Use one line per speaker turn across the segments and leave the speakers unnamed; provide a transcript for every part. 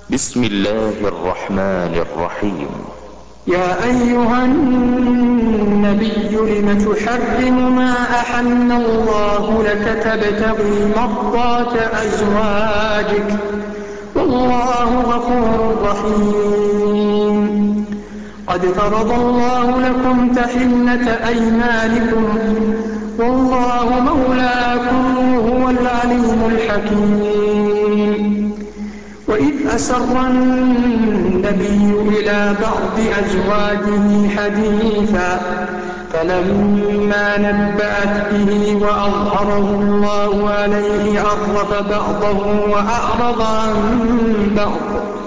بسم الله الرحمن الرحيم.
يا أيها النبي لم تحرم ما أحل الله لك تبتغي مرضات أزواجك والله غفور رحيم. قد فرض الله لكم تحلة أيمانكم والله مولاكم وهو العليم الحكيم. وإذ أسر النبي إلى بعض أزواجه حديثا فلما نبأت به وأظهره الله عليه عرف بعضه وأعرض عن بعض.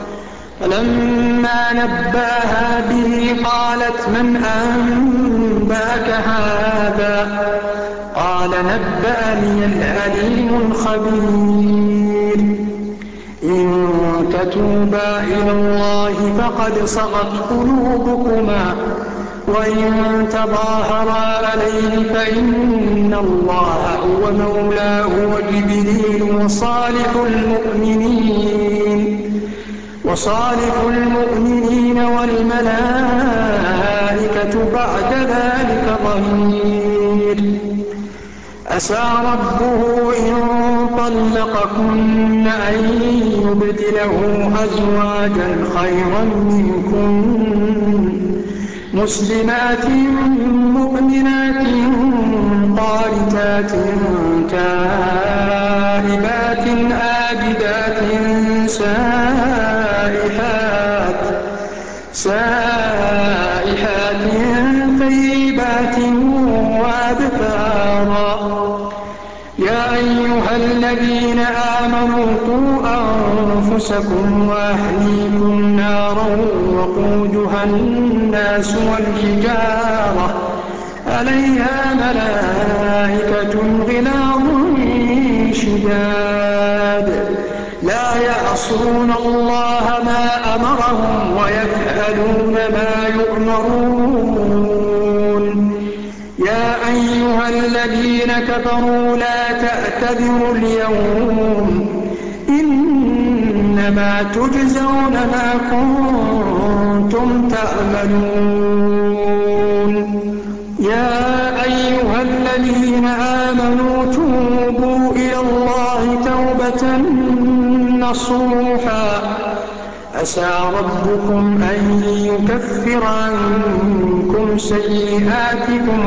فلما نبأها به قالت من أنبأك هذا؟ قال نبأني العليم الخبير. إن تتوبا إلى الله فقد صغت قلوبكما وإن تظاهرا عليه فإن الله هو مولاه وجبريل وصالح المؤمنين والملائكة بعد ذلك ظهير. عسى ربه إن طلقكن أن يبدله أزواجا خيرا منكن مسلمات مؤمنات قانتات تائبات عابدات سائحات طيبات وأبكارا. يا أيها الذين آمنوا قوا أنفسكم وأهليكم نارا وقودها الناس والحجارة عليها ملائكة غلاظ شداد لا يعصون الله ما أمرهم ويفعلون ما يؤمرون. يا أيها الذين كفروا لا تعتذروا اليوم إنما تجزون ما كنتم تعملون. يا أيها الذين آمنوا توبوا إلى الله توبة نصوحا عسى ربكم أن يكفر عنكم سيئاتكم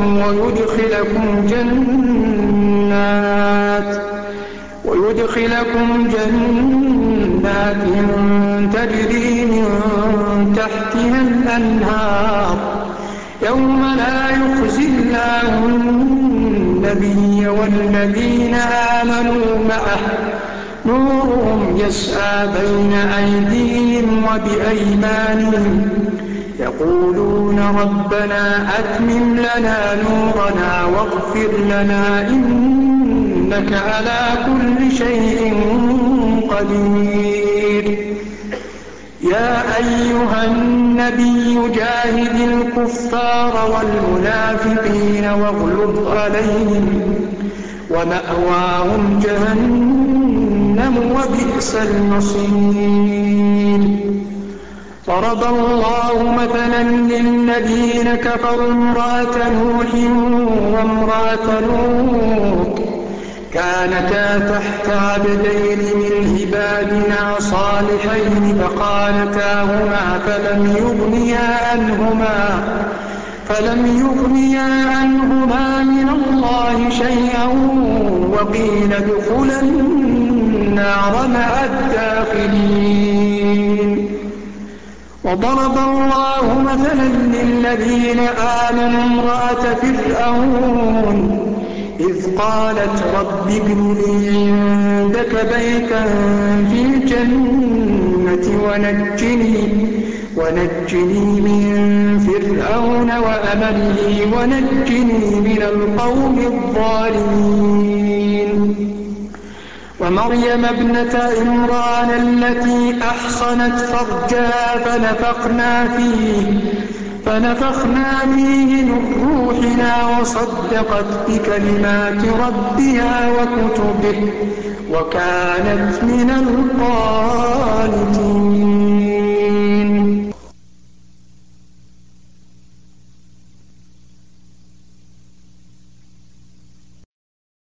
ويدخلكم جنات تجري من تحتها الأنهار يوم لا يخزي الله النبي والذين آمنوا معه نورهم يسعى بين أيديهم وبأيمانهم يقولون ربنا أتمم لنا نورنا واغفر لنا إنك على كل شيء قدير. يا أيها النبي جاهد الكفار والمنافقين واغلظ عليهم ومأواهم جهنم وبئس المصير. ضرب الله مثلا للذين كفروا امرأة نوح وامرأة لوط كانتا تحت عبدين من عبادنا صالحين فخانتاهما فلم يغنيا عنهما من الله شيئا وقيل ادخلا النار مع الداخلين. وضرب الله مثلا للذين آمنوا امرأة فرعون إذ قالت رب ابن لي عندك بيتا في الجنة ونجني من فرعون وأمله ونجني من القوم الظالمين. ومريم ابنة عمران التي أحصنت فرجها فنفخنا فيه من روحنا وصدقت بكلمات ربها وكتبه وكانت من القانتين.